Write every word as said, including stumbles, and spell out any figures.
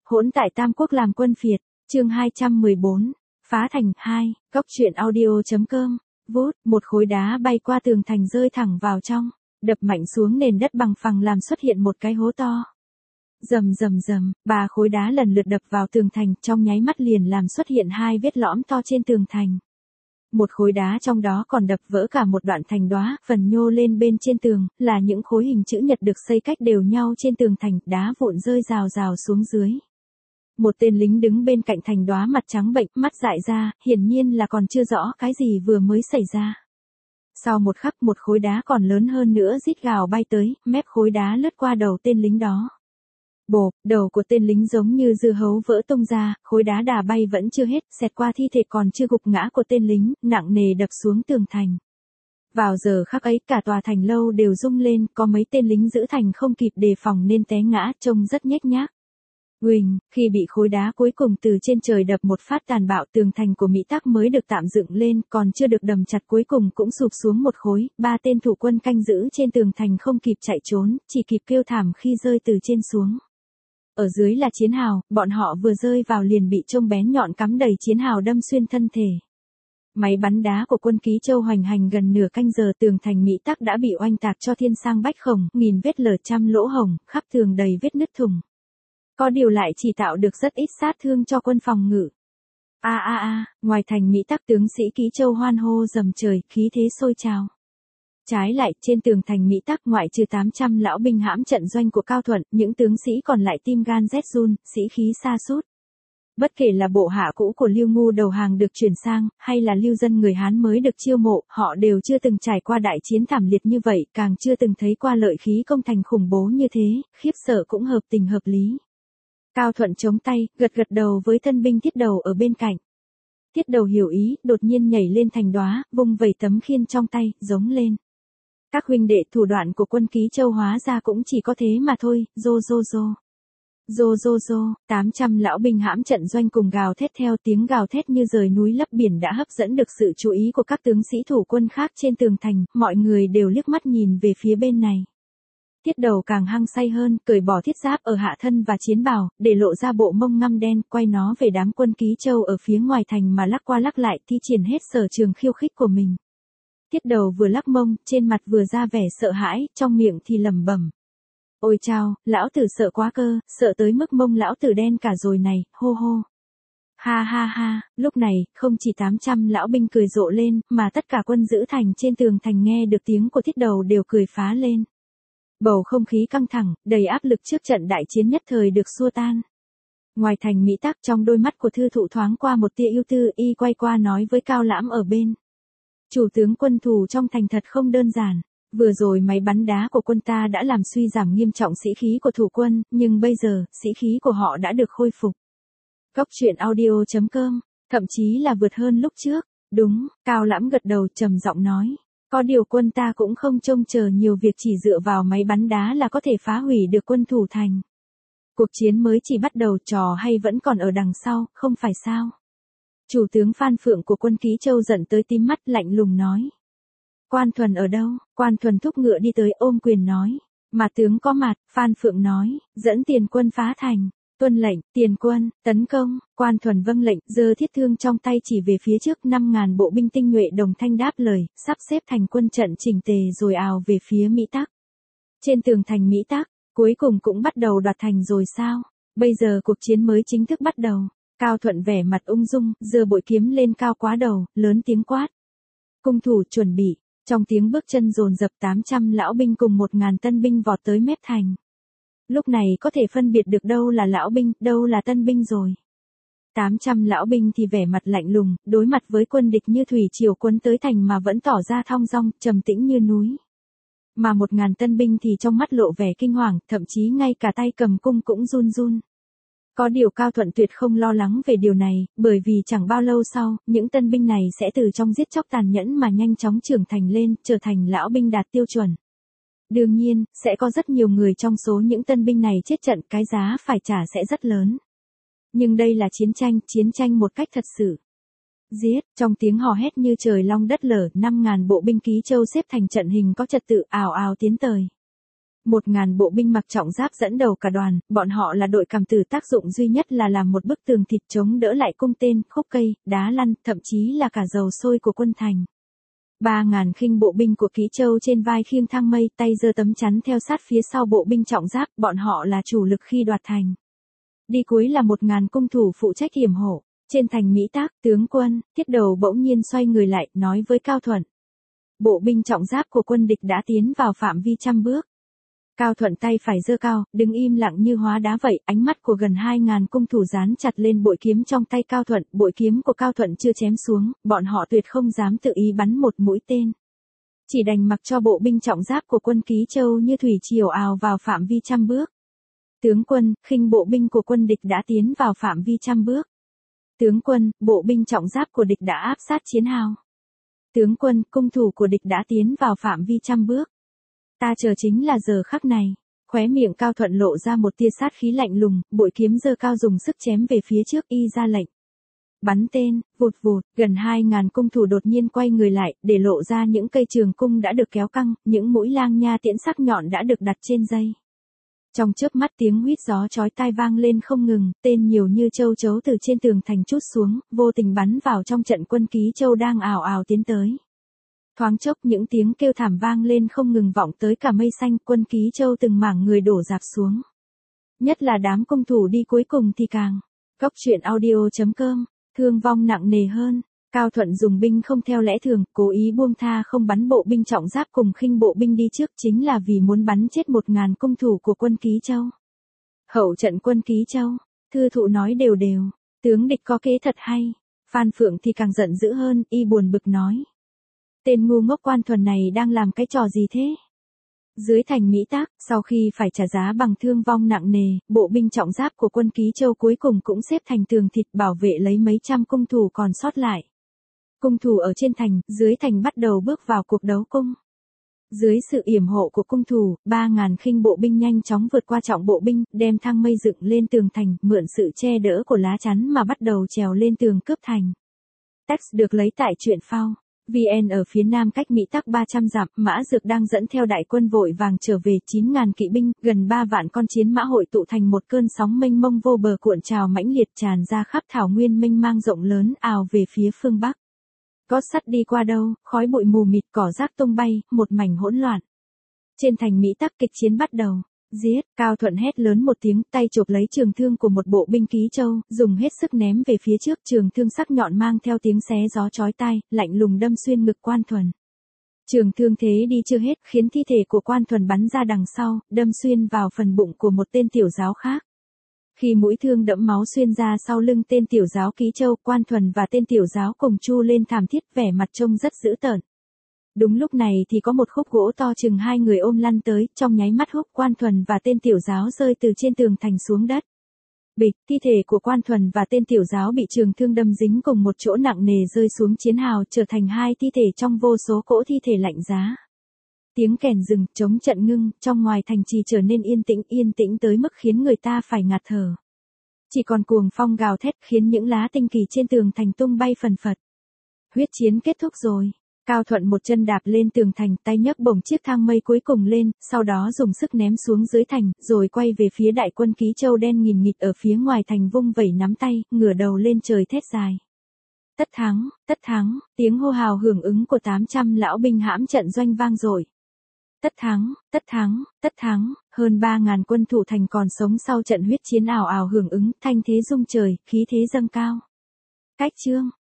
Hỗn tại Tam Quốc làm quân phiệt, chương hai trăm mười bốn, phá thành hai, cốc truyện audio.com, vút, một khối đá bay qua tường thành rơi thẳng vào trong, đập mạnh xuống nền đất bằng phẳng làm xuất hiện một cái hố to. Rầm rầm rầm, ba khối đá lần lượt đập vào tường thành, trong nháy mắt liền làm xuất hiện hai vết lõm to trên tường thành. Một khối đá trong đó còn đập vỡ cả một đoạn thành đóa, phần nhô lên bên trên tường, là những khối hình chữ nhật được xây cách đều nhau trên tường thành, đá vụn rơi rào rào xuống dưới. Một tên lính đứng bên cạnh thành đóa mặt trắng bệch, mắt dại ra, hiển nhiên là còn chưa rõ cái gì vừa mới xảy ra. Sau một khắc một khối đá còn lớn hơn nữa rít gào bay tới, mép khối đá lướt qua đầu tên lính đó. Bộp, đầu của tên lính giống như dưa hấu vỡ tung ra, khối đá đà bay vẫn chưa hết, xẹt qua thi thể còn chưa gục ngã của tên lính, nặng nề đập xuống tường thành. Vào giờ khắc ấy cả tòa thành lâu đều rung lên, có mấy tên lính giữ thành không kịp đề phòng nên té ngã, trông rất nhếch nhác. Uỳnh, khi bị khối đá cuối cùng từ trên trời đập một phát tàn bạo, tường thành của Mỹ Tắc mới được tạm dựng lên, còn chưa được đầm chặt cuối cùng cũng sụp xuống một khối, ba tên thủ quân canh giữ trên tường thành không kịp chạy trốn, chỉ kịp kêu thảm khi rơi từ trên xuống. Ở dưới là chiến hào, bọn họ vừa rơi vào liền bị chông bén nhọn cắm đầy chiến hào đâm xuyên thân thể. Máy bắn đá của quân Ký Châu hoành hành gần nửa canh giờ, tường thành Mỹ Tắc đã bị oanh tạc cho thiên sang bách khổng, nghìn vết lở trăm lỗ hổng, khắp tường đầy vết nứt thủng. Có điều lại chỉ tạo được rất ít sát thương cho quân phòng ngự. A a a, ngoài thành Mỹ Tắc tướng sĩ Ký Châu hoan hô rầm trời, khí thế sôi trào. Trái lại, trên tường thành Mỹ Tắc ngoại trừ tám trăm lão binh hãm trận doanh của Cao Thuận, những tướng sĩ còn lại tim gan rét run, sĩ khí sa sút. Bất kể là bộ hạ cũ của Lưu Ngu đầu hàng được chuyển sang, hay là lưu dân người Hán mới được chiêu mộ, họ đều chưa từng trải qua đại chiến thảm liệt như vậy, càng chưa từng thấy qua lợi khí công thành khủng bố như thế, khiếp sợ cũng hợp tình hợp lý. Cao Thuận chống tay, gật gật đầu với thân binh Thiết Đầu ở bên cạnh. Thiết Đầu hiểu ý, đột nhiên nhảy lên thành đóa, vung vẩy tấm khiên trong tay, giống lên. Các huynh đệ, thủ đoạn của quân Ký Châu hóa ra cũng chỉ có thế mà thôi, rô rô rô. Rô rô rô, tám trăm lão binh hãm trận doanh cùng gào thét theo, tiếng gào thét như rời núi lấp biển đã hấp dẫn được sự chú ý của các tướng sĩ thủ quân khác trên tường thành, mọi người đều liếc mắt nhìn về phía bên này. Thiết Đầu càng hăng say hơn, cởi bỏ thiết giáp ở hạ thân và chiến bào, để lộ ra bộ mông ngăm đen, quay nó về đám quân Ký Châu ở phía ngoài thành mà lắc qua lắc lại, thi triển hết sở trường khiêu khích của mình. Thiết Đầu vừa lắc mông, trên mặt vừa ra vẻ sợ hãi, trong miệng thì lẩm bẩm. Ôi chao, lão tử sợ quá cơ, sợ tới mức mông lão tử đen cả rồi này, hô hô. Ha ha ha, lúc này, không chỉ tám trăm lão binh cười rộ lên, mà tất cả quân giữ thành trên tường thành nghe được tiếng của Thiết Đầu đều cười phá lên. Bầu không khí căng thẳng, đầy áp lực trước trận đại chiến nhất thời được xua tan. Ngoài thành Mỹ Tắc, trong đôi mắt của Thư Thụ thoáng qua một tia ưu tư, y quay qua nói với Cao Lãm ở bên. Chủ tướng quân thù trong thành thật không đơn giản. Vừa rồi máy bắn đá của quân ta đã làm suy giảm nghiêm trọng sĩ khí của thủ quân, nhưng bây giờ, sĩ khí của họ đã được khôi phục. Cốc truyện audio.com, thậm chí là vượt hơn lúc trước. Đúng, Cao Lãm gật đầu trầm giọng nói. Có điều quân ta cũng không trông chờ nhiều việc chỉ dựa vào máy bắn đá là có thể phá hủy được quân thủ thành. Cuộc chiến mới chỉ bắt đầu, trò hay vẫn còn ở đằng sau, không phải sao? Chủ tướng Phan Phượng của quân Ký Châu giận tới tím mắt, lạnh lùng nói. Quan Thuần ở đâu? Quan Thuần thúc ngựa đi tới, ôm quyền nói. Mà tướng có mặt, Phan Phượng nói, dẫn tiền quân phá thành. Tuân lệnh, tiền quân, tấn công. Quan Thuần vâng lệnh, giơ thiết thương trong tay chỉ về phía trước, năm ngàn bộ binh tinh nhuệ đồng thanh đáp lời, sắp xếp thành quân trận chỉnh tề rồi ào về phía Mỹ Tắc. Trên tường thành Mỹ Tắc, cuối cùng cũng bắt đầu đoạt thành rồi sao? Bây giờ cuộc chiến mới chính thức bắt đầu. Cao Thuận vẻ mặt ung dung, giơ bội kiếm lên cao quá đầu, lớn tiếng quát. Cung thủ chuẩn bị. Trong tiếng bước chân dồn dập, tám trăm lão binh cùng một ngàn tân binh vọt tới mép thành. Lúc này có thể phân biệt được đâu là lão binh, đâu là tân binh rồi. tám trăm lão binh thì vẻ mặt lạnh lùng, đối mặt với quân địch như thủy triều cuốn tới thành mà vẫn tỏ ra thong dong, trầm tĩnh như núi. Mà một ngàn tân binh thì trong mắt lộ vẻ kinh hoàng, thậm chí ngay cả tay cầm cung cũng run run. Có điều Cao Thuận tuyệt không lo lắng về điều này, bởi vì chẳng bao lâu sau, những tân binh này sẽ từ trong giết chóc tàn nhẫn mà nhanh chóng trưởng thành lên, trở thành lão binh đạt tiêu chuẩn. Đương nhiên, sẽ có rất nhiều người trong số những tân binh này chết trận, cái giá phải trả sẽ rất lớn. Nhưng đây là chiến tranh, chiến tranh một cách thật sự. Giết, trong tiếng hò hét như trời long đất lở, năm ngàn bộ binh Ký Châu xếp thành trận hình có trật tự, ào ào tiến tới. Một ngàn bộ binh mặc trọng giáp dẫn đầu cả đoàn, bọn họ là đội cảm tử, tác dụng duy nhất là làm một bức tường thịt chống đỡ lại cung tên, khúc cây, đá lăn, thậm chí là cả dầu sôi của quân thành. Ba ngàn khinh bộ binh của Ký Châu trên vai khiêng thang mây, tay giơ tấm chắn theo sát phía sau bộ binh trọng giáp, bọn họ là chủ lực khi đoạt thành. Đi cuối là một ngàn cung thủ phụ trách yểm hộ. Trên thành Mỹ Tác, tướng quân, Tiết Đầu bỗng nhiên xoay người lại, nói với Cao Thuận. Bộ binh trọng giáp của quân địch đã tiến vào phạm vi trăm bước. Cao Thuận tay phải giơ cao, đứng im lặng như hóa đá vậy, ánh mắt của gần hai ngàn cung thủ dán chặt lên bội kiếm trong tay Cao Thuận, bội kiếm của Cao Thuận chưa chém xuống, bọn họ tuyệt không dám tự ý bắn một mũi tên. Chỉ đành mặc cho bộ binh trọng giáp của quân Ký Châu như thủy triều ào vào phạm vi trăm bước. Tướng quân, khinh bộ binh của quân địch đã tiến vào phạm vi trăm bước. Tướng quân, bộ binh trọng giáp của địch đã áp sát chiến hào. Tướng quân, cung thủ của địch đã tiến vào phạm vi trăm bước. Ta chờ chính là giờ khắc này. Khóe miệng Cao Thuận lộ ra một tia sát khí lạnh lùng, bội kiếm giơ cao dùng sức chém về phía trước, y ra lệnh. Bắn tên, vụt vụt, gần hai ngàn cung thủ đột nhiên quay người lại, để lộ ra những cây trường cung đã được kéo căng, những mũi lang nha tiễn sắc nhọn đã được đặt trên dây. Trong chớp mắt tiếng huýt gió chói tai vang lên không ngừng, tên nhiều như châu chấu từ trên tường thành trút xuống, vô tình bắn vào trong trận quân Ký Châu đang ào ào tiến tới. Thoáng chốc những tiếng kêu thảm vang lên không ngừng vọng tới cả mây xanh, quân Ký Châu từng mảng người đổ rạp xuống. Nhất là đám cung thủ đi cuối cùng thì càng. Góc truyện audio chấm com, thương vong nặng nề hơn. Cao Thuận dùng binh không theo lẽ thường, cố ý buông tha không bắn bộ binh trọng giáp cùng khinh bộ binh đi trước chính là vì muốn bắn chết một ngàn cung thủ của quân Ký Châu. Hậu trận quân Ký Châu, Thư Thụ nói đều đều, tướng địch có kế thật hay. Phan Phượng thì càng giận dữ hơn, y buồn bực nói. Tên ngu ngốc Quan Thuần này đang làm cái trò gì thế? Dưới thành Mỹ Tác, sau khi phải trả giá bằng thương vong nặng nề, bộ binh trọng giáp của quân Ký Châu cuối cùng cũng xếp thành tường thịt bảo vệ lấy mấy trăm cung thủ còn sót lại. Cung thủ ở trên thành, dưới thành bắt đầu bước vào cuộc đấu cung. Dưới sự yểm hộ của cung thủ, ba ngàn khinh bộ binh nhanh chóng vượt qua trọng bộ binh, đem thang mây dựng lên tường thành, mượn sự che đỡ của lá chắn mà bắt đầu trèo lên tường cướp thành. Text được lấy tại truyện phao. vê en ở phía nam cách Mỹ Tắc ba trăm dặm, Mã Dược đang dẫn theo đại quân vội vàng trở về, chín ngàn kỵ binh, gần ba vạn con chiến mã hội tụ thành một cơn sóng mênh mông vô bờ cuộn trào mãnh liệt tràn ra khắp thảo nguyên mênh mang rộng lớn, ào về phía phương bắc. Gót sắt đi qua đâu, khói bụi mù mịt, cỏ rác tung bay, một mảnh hỗn loạn. Trên thành Mỹ Tắc kịch chiến bắt đầu. Giết, Cao Thuận hét lớn một tiếng, tay chộp lấy trường thương của một bộ binh Ký Châu, dùng hết sức ném về phía trước, trường thương sắc nhọn mang theo tiếng xé gió chói tai, lạnh lùng đâm xuyên ngực Quan Thuần. Trường thương thế đi chưa hết, khiến thi thể của Quan Thuần bắn ra đằng sau, đâm xuyên vào phần bụng của một tên tiểu giáo khác. Khi mũi thương đẫm máu xuyên ra sau lưng tên tiểu giáo Ký Châu, Quan Thuần và tên tiểu giáo cùng chu lên thảm thiết, vẻ mặt trông rất dữ tợn. Đúng lúc này thì có một khúc gỗ to chừng hai người ôm lăn tới, trong nháy mắt húc Quan Thuần và tên tiểu giáo rơi từ trên tường thành xuống đất. Bịch, thi thể của Quan Thuần và tên tiểu giáo bị trường thương đâm dính cùng một chỗ nặng nề rơi xuống chiến hào, trở thành hai thi thể trong vô số cỗ thi thể lạnh giá. Tiếng kèn rừng, trống trận ngưng, trong ngoài thành trì trở nên yên tĩnh, yên tĩnh tới mức khiến người ta phải ngạt thở. Chỉ còn cuồng phong gào thét khiến những lá tinh kỳ trên tường thành tung bay phần phật. Huyết chiến kết thúc rồi. Cao Thuận một chân đạp lên tường thành, tay nhấc bổng chiếc thang mây cuối cùng lên, sau đó dùng sức ném xuống dưới thành, rồi quay về phía đại quân Ký Châu đen nghìn nghịt ở phía ngoài thành, vung vẩy nắm tay, ngửa đầu lên trời thét dài. Tất thắng, tất thắng, tiếng hô hào hưởng ứng của tám trăm lão binh hãm trận doanh vang dội. Tất thắng, tất thắng, tất thắng, hơn ba ngàn quân thủ thành còn sống sau trận huyết chiến ào ào hưởng ứng, thanh thế rung trời, khí thế dâng cao. Cách chương